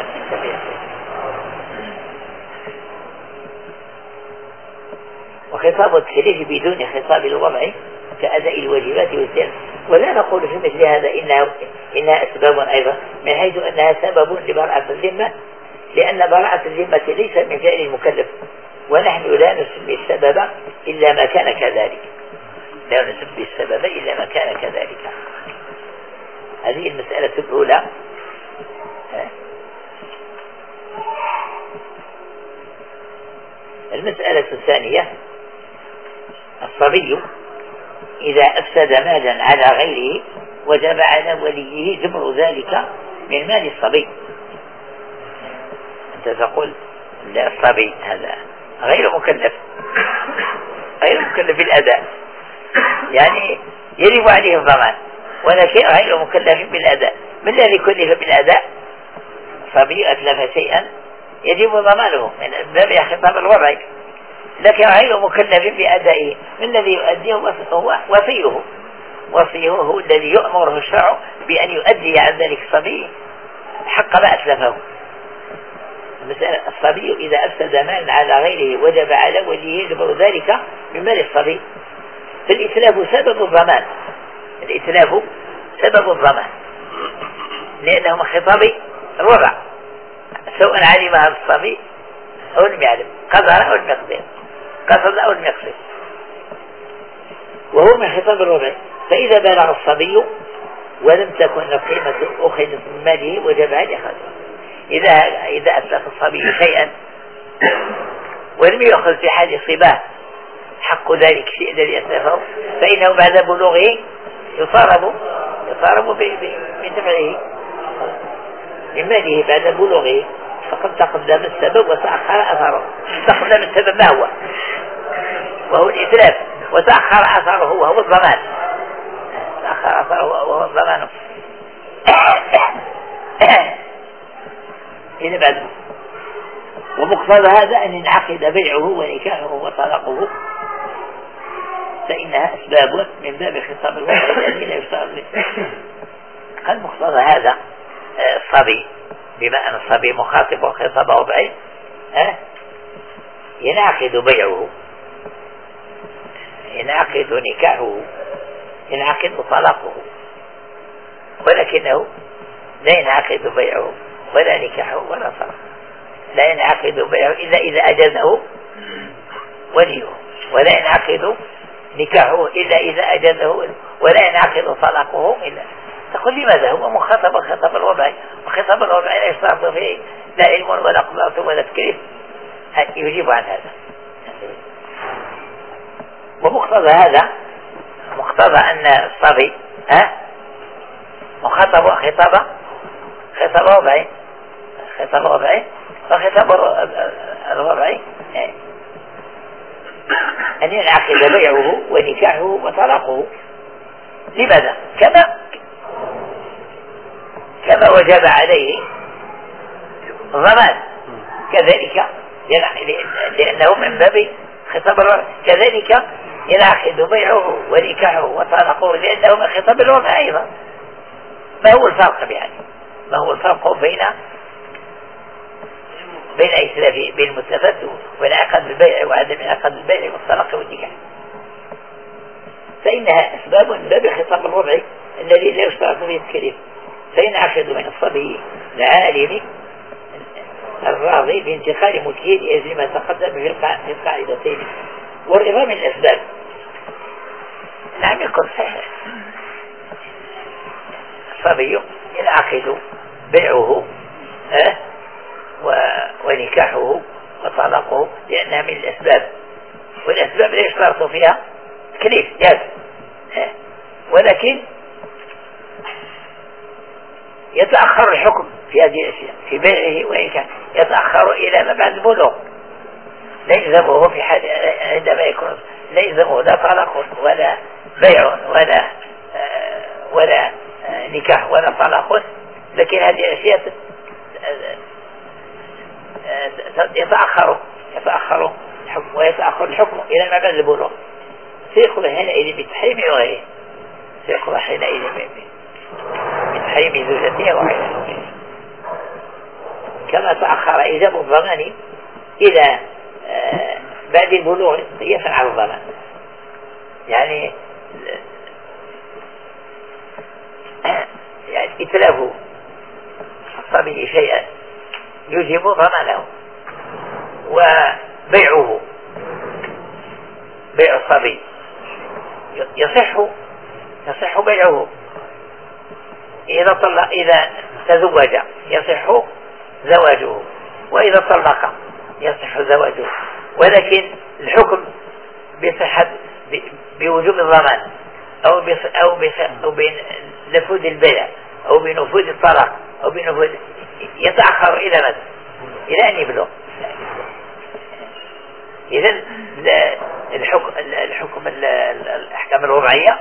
وخطاب التكليف بدون خطاب الوضع كأداء الواجبات والسير. ولا نقول في مثل هذا إنها إنها أسباب أيضا، من حيث أنها سبب لبراءة الذمة، لأن براءة الذمة ليس من فعل المكلف، ونحن لا نسمي السبب إلا ما كان كذلك، لا نسمي السبب إلا ما كان كذلك. هذه المسألة الأولى. المسألة الثانية: الصبي إذا أفسد مالا على غيره وجب على وليه جبر ذلك من مال الصبي. أنت تقول لا، الصبي هذا غير مكلف، غير مكلف بالأداء، يعني يجب عليه الضمان، ولكن غير مكلف بالأداء. من الذي كلف بالأداء؟ صبي أتلف شيئا يجب ضمانه من باب خطاب الوضع، لكن غير مكلف بأدائه. من الذي يؤديه؟ هو وصيه، وصيه هو الذي يؤمره الشرع بأن يؤدي عن ذلك الصبي حق ما أتلفه. مثلا الصبي إذا أفسد مال على غيره وجب على وليه جبر ذلك من مال الصبي. فالإتلاف سبب الضمان، الإتلاف سبب الضمان، لأنه من خطاب الوضع، سواء علم هذا الصبي أو لم يعلم، قدر أو لم يقدر، قصد أو لم يقصد، وهو من خطاب الوضع. فإذا بلغ الصبي ولم تكن القيمة أخذت من ماله وجب عليه أخذها. إذا إذا أتلف الصبي شيئا ولم يأخذ في حال صباه حق ذلك الشيء الذي أتلفه، فإنه بعد بلوغه يطالب يطالب بدفعه من ماله بعد بلوغه، فقد تقدم السبب وتأخر أثره. تقدم السبب ما هو؟ وهو الإتلاف، وتأخر أثره وهو الضمان، تأخر أثره وهو الضمان. إذا بعد ومقتضى هذا أن ينعقد بيعه ونكاحه وطلاقه، فإنها أسباب من باب خطاب الوضع الذي لا يشترط له. قد مقتضى هذا الصبي، بما أن الصبي مخاطب وخطاب وضعي، ينعقد بيعه، ينعقد نكاحه، ينعقد طلاقه، ولكنه لا ينعقد بيعه ولا نكاحه ولا طلاقه. لا ينعقد بيعه إلا إذا أجازه وليه، ولا ينعقد نكاحه إلا إذا أجازه، ولا ينعقد طلاقه إلا. تقول لماذا؟ هو مخاطب خطاب الوضع، وخطاب الوضع لا يشترط فيه لا علم ولا قدرة ولا تكليف. يجيب عن هذا. ومقتضى هذا، مقتضى أن الصبي ها مخاطب خطاب خطاب وضعي، خطاب وضعي وخطاب الوضعي أن ينعقد بيعه ونكاحه وطلاقه. لماذا؟ كما كما وجب عليه الضمان كذلك لأنه من باب خطاب الوضع، كذلك ينعقد بيعه ونكاحه وطلاقه لأنه من خطاب الوضع أيضا. ما هو الفرق يعني؟ ما هو الفرق بين بين إتلاف بين المستفاد وانعقد البيع وعدم انعقاد البيع والطلاق والنكاح؟ فإنها أسباب من باب خطاب الوضع الذي لا يشترط فيه التكليف، فينعقد من الصبي العالم الراضي بانتقال ملكه لأجل ما تقدم في القاعدتين، والرضا من الأسباب. نعم يكون صحيح الصبي ينعقد بيعه أه ونكاحه وطلاقه لأنها من الأسباب، والأسباب لا يشترط فيها تكليف لازم، ولكن يتأخر الحكم في هذه الأشياء في بيعه وإن كان يتأخر إلى ما بعد البلوغ. لا يلزمه في حال عندما يكون لا يلزمه لا طلاق ولا بيع ولا آه ولا آه نكاح ولا طلاق، لكن هذه الأشياء يتأخر يتأخر الحكم ويتأخر الحكم إلى ما بعد البلوغ، سيقضى حينئذ بتحريم وغيره، سيقضى حينئذ بتحريم زوجته وغيره، كما تأخر إيجاب الضمان إلى آه بعد البلوغ قياسا على الضمان. يعني يعني إتلاف الصبي شيئا يجب ضمانه، وبيعه بيع الصبي يصح يصح بيعه إذا طلق إذا تزوج يصح زواجه، وإذا طلق يصح زواجه، ولكن الحكم بصحة بوجوب الضمان أو أو أو بنفوذ البيع أو بنفوذ الطلاق أو بنفوذ يتأخر إلى متى؟ إلى أن يبلغ. إذن الحكم الحكم الأحكام الوضعية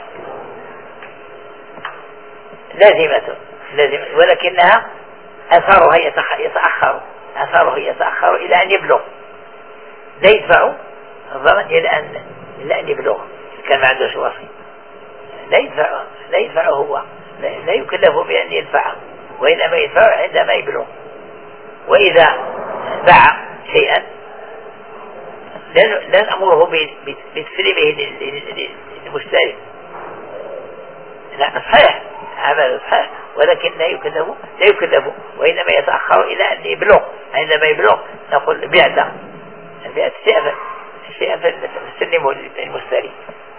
لازمة لازمة ولكنها أثارها يتأخر أثاره يتأخر إلى أن يبلغ، لا يدفع الضمان إلى أن إلى أن يبلغ. كان ما عنده وصي لا يدفع لا يدفع هو لا يكلف بأن يدفع، وإنما يدفع عندما يبلغ. وإذا باع شيئا لا نأمره بتسليمه للمشتري، لا صحيح عمل صحيح، ولكن لا يكلف لا يكلف وإنما يتأخر إلى أن يبلغ. عندما يبلغ نقول بعد بعد شيئا شيئا فسلمه للمشتري.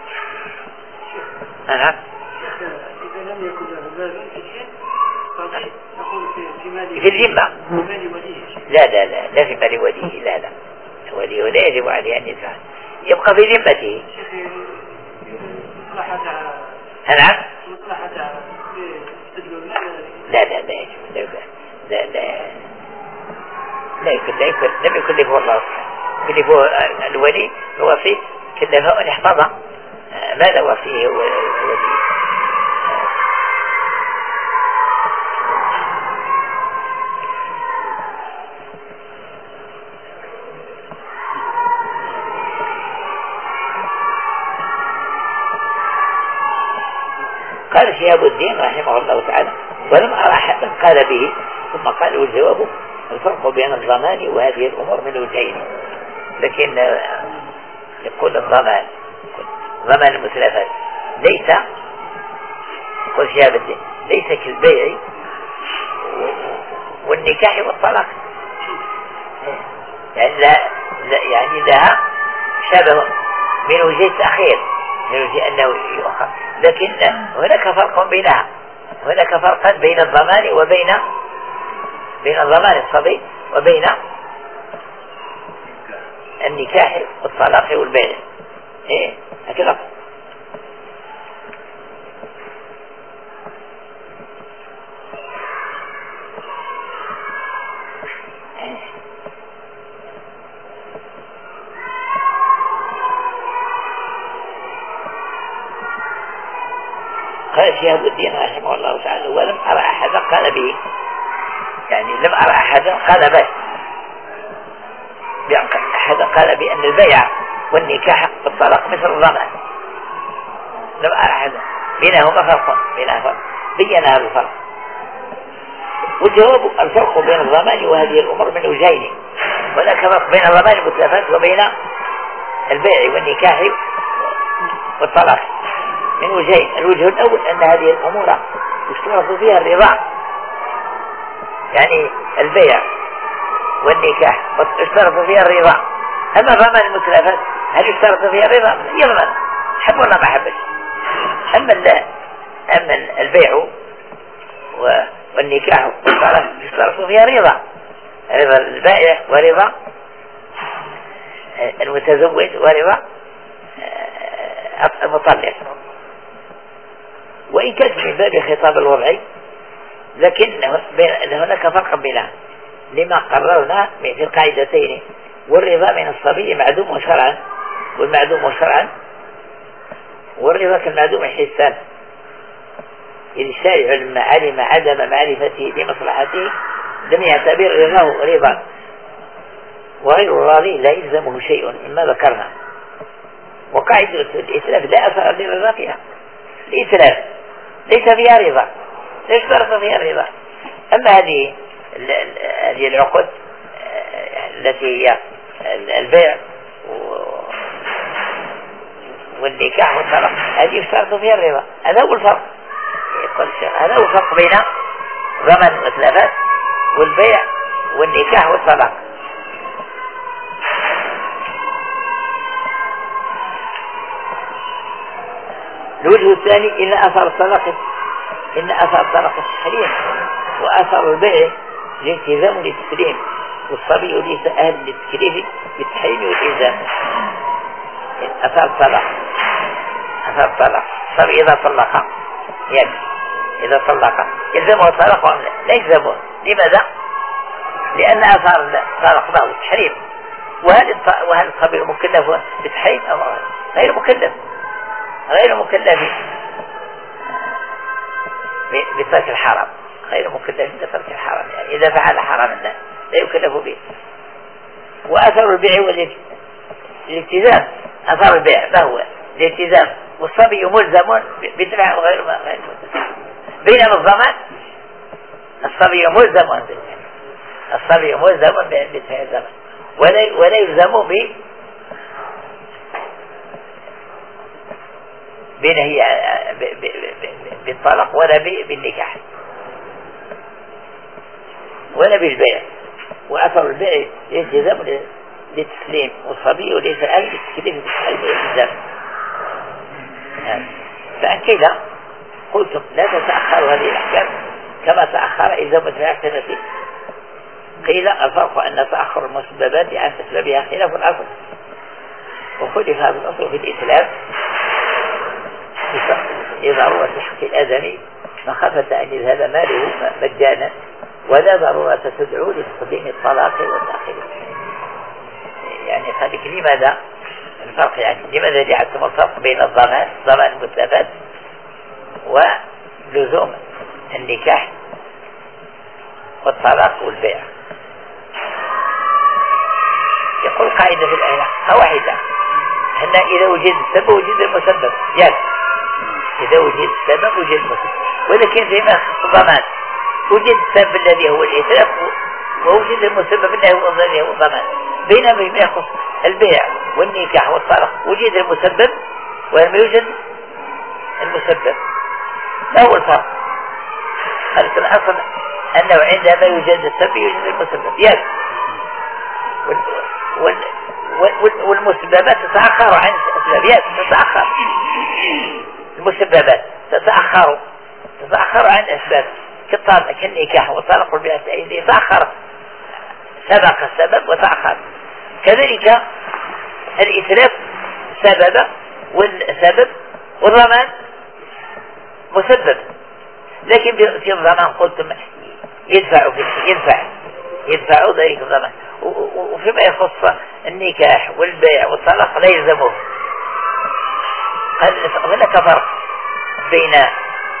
نعم.
إذا لم يكن له مال في الحين نقول في مال
في الذمة
مال وليه.
لا لا لا لا في مال وليه، لا لا وليه لا يجب عليه أن يدفع، يبقى في ذمته.
مصلحة
نعم.
مصلحة
لا لا لا يجب لا لا لا لا يكون لا يكون لم يكلفه الله كلفه الولي الوصي كلفه أن يحفظ ماذا وصيه الولي. قال شهاب الدين رحمه الله تعالى: ولم أرى حدا قال به. ثم قال: والجواب الفرق بين الضمان وهذه الأمور من وجهين، لكن يقول الضمان ضمان المتلفات ليس قل شهاب الدين ليس كالبيع والنكاح والطلاق، يعني لا يعني لها شبه من وجه التأخير، من وجه أنه يؤخر، لكن هناك فرق بينها، هناك فرقا بين الضمان وبين بين الضمان الصبي وبين النكاح والطلاق والبيع. ايه هكذا. قال شهاب الدين رحمه الله تعالى ولم أرى أحدا قال به، يعني لم أرى أحدا قال به أحدا قال بأن البيع والنكاح بالطلاق مثل الضمان، لم أرى أحدا. بينهما فرق، بينهما فرق، بين هذا الفرق. والجواب الفرق بين الضمان وهذه الأمور من وجهين، هناك فرق بين الضمان المتلفات وبين البيع والنكاح والطلاق من وجهين. الوجه الأول أن هذه الأمور يشترط فيها الرضا، يعني البيع والنكاح يشترط فيها الرضا. أما ضمان المتلفات هل يشترط فيها الرضا؟ يضمن حب ولا ما حبش. أما أما البيع والنكاح والطلاق يشترط فيها رضا، رضا البائع ورضا المتزوج ورضا المطلق. وإن كانت من باب خطاب الوضعي لكن هناك فرق بينها لما قررنا في القاعدتين. والرضا من الصبي معدوم شرعا، والمعدوم شرعا والرضا كالمعدوم حسان. إذ الشارع لما علم عدم معرفته بمصلحته لم يعتبر رضاه رضا، وغير الراضي لا يلزمه شيء مما ذكرنا. وقاعدة الإسلاف لا أثر للرضا فيها، الإسلاف ليس فيها رضا، لا يشترط فيها الرضا. أما هذه هذه العقد التي هي البيع والنكاح والطلاق هذه يشترط فيها الرضا. هذا هو الفرق، هذا هو الفرق بين ضمان المتلفات والبيع والنكاح والطلاق. الوجه الثاني إن أثر الطلاق إن أثر الطلاق التحريم، وأثر البيع الالتزام للتسليم، والصبي ليس أهل للتكليف بالتحريم والإلزام. أثر الطلاق أثر الطلاق الصبي إذا طلق يعني إذا طلق يلزمه الطلاق ولا لا يلزمه؟ لماذا؟ لأن أثار الطلاق له التحريم، وهل وهل الصبي مكلف بالتحريم أو غير مكلف؟ غير مكلف بترك الحرام، غير مكلف بترك الحرام، يعني إذا فعل حراما لا يكلف به. وأثر البيع والالتزام، أثر البيع ما هو؟ الالتزام، والصبي ملزم بدفع غير ما غير ملزم. بينما الضمان الصبي ملزم الصبي ملزم بدفع الضمان ولا ولا يلزم ب بنهي بالطلاق ولا بالنكاح ولا بالبيع. وأثر البيع الالتزام للتسليم، والصبي وليس أهل للتسليم بالالتزام. فعن كذا قلتم لا تتأخر هذه الأحكام كما تأخر إذا متفاعل سنتين. قيل الفرق أن تأخر المسببات عن أسبابها خلاف الأصل، وخلف هذا الأصل في الإسلام لضرورة حق الآدمي مخافة أن يذهب ماله مجانا، ولا ضرورة تدعو لتقديم الطلاق والتأخير. يعني قال لماذا الفرق؟ يعني لماذا جعلتم الفرق بين الضمان ضمان المتلفات ولزوم النكاح والطلاق والبيع؟ يقول قاعدة في الآية واحدة أن إذا وجد السبب وجد المسبب، يعني إذا وجد السبب وجد المسبب. ولكن فيما الضمان وجد السبب الذي هو الإتلاف ووجد المسبب الذي هو الضمان. بينما فيما يخص البيع والنكاح والطلاق وجد المسبب ولم يوجد المسبب. ما هو الفرق؟ قالت الأصل أنه عندما يوجد السبب يوجد المسبب، يعني وال وال والمسببات تتأخر عن الأسباب، تتأخر المسببات تتأخر تتأخر عن الأسباب كالطلاق كالنكاح والطلاق والبيع يتأخر، سبق السبب وتأخر. كذلك الإتلاف سبب والسبب والضمان مسبب، لكن في الضمان قلتم يدفع يدفع يدفع ذلك الضمان. وفيما يخص النكاح والبيع والطلاق لا يلزمه. هناك فرق بين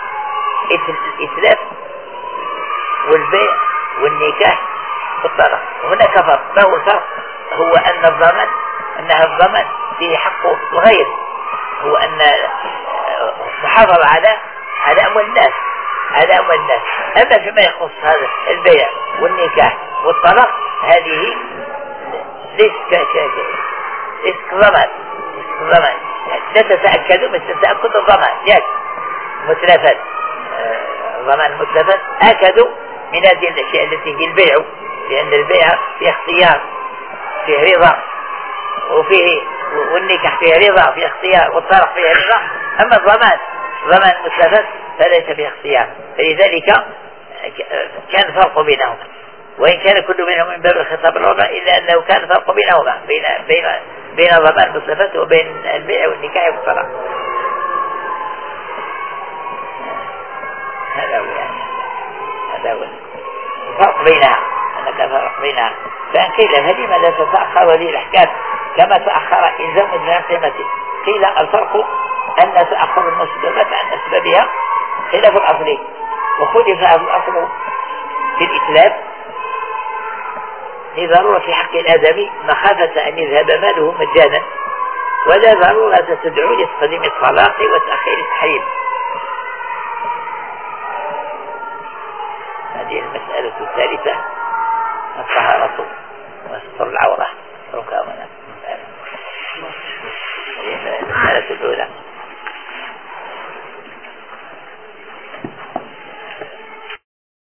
الإتلاف والبيع والنكاح والطلاق. هناك فرق. ما هو الفرق؟ هو أن الضمان أنها الضمان فيه حق الغير، هو أن محافظة على على أموال الناس على أموال الناس. أما فيما يخص هذا البيع والنكاح والطلاق هذه ليس ليس ضمان ضمان لا تتأكد مثل تأكد الضمان. ياك متلفات ضمان المتلفات أكدوا من هذه الأشياء التي هي البيع، لأن البيع فيه اختيار فيه رضا، وفيه والنكاح فيه رضا فيه اختيار، والطلاق فيه رضا. أما الضمان ضمان المتلفات فليس فيه اختيار، فلذلك كان فرق بينهما، وإن كان كل منهم من باب الخطاب الرابع إلا أنه كان فرق بينهما بين بين بين ضمان المتلفات وبين البيع والنكاح والطلاق. هذا هو يعني هذا هو الفرق بينها، أنك فرق بينها. فإن قيل فلما لا تتأخر هذه الأحكام كما تأخر إلزام من قيمته؟ قيل الفرق أن تأخر المسببات عن أسبابها خلاف الأصل، وخلف الأصل في الإتلاف لضرورة في حق الآدمي مخافة أن يذهب ماله مجانا، ولا ضرورة تدعو لتقديم الطلاق وتأخير التحريم. هذه المسألة الثالثة الطهارة وستر العورة ركامنا. المسألة الأولى